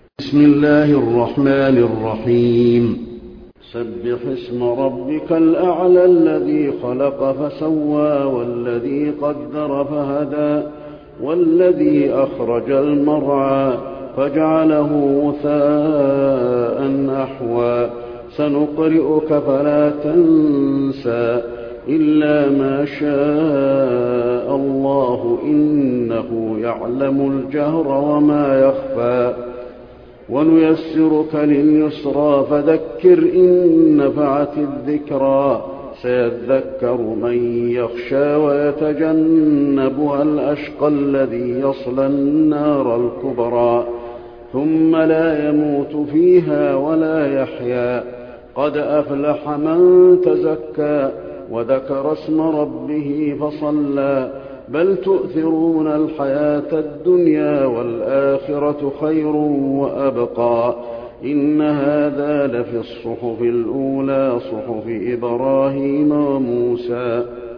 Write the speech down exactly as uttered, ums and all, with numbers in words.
بسم الله الرحمن الرحيم. سبح اسم ربك الأعلى الذي خلق فسوى والذي قدر فهدى والذي أخرج المرعى فجعله غثاء أحوى سنقرئك فلا تنسى إلا ما شاء الله إنه يعلم الجهر وما يخفى ونيسرك لليسرى فذكر إن نفعت الذكرى سيذكر من يخشى ويتجنبها الأشقى الذي يصلى النار الكبرى ثم لا يموت فيها ولا يحيا قد أفلح من تزكى وذكر اسم ربه فصلى بل تؤثرون الحياة الدنيا والآخرة خير وأبقى إن هذا لفي الصحف الأولى صحف إبراهيم وموسى